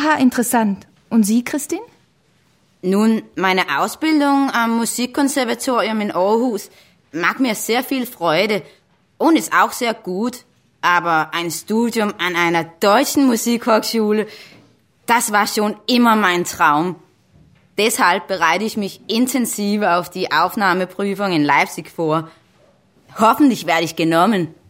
Aha, interessant. Und Sie, Christine? Nun, meine Ausbildung am Musikkonservatorium in Aarhus macht mir sehr viel Freude und ist auch sehr gut. Aber ein Studium an einer deutschen Musikhochschule, das war schon immer mein Traum. Deshalb bereite ich mich intensiv auf die Aufnahmeprüfung in Leipzig vor. Hoffentlich werde ich genommen.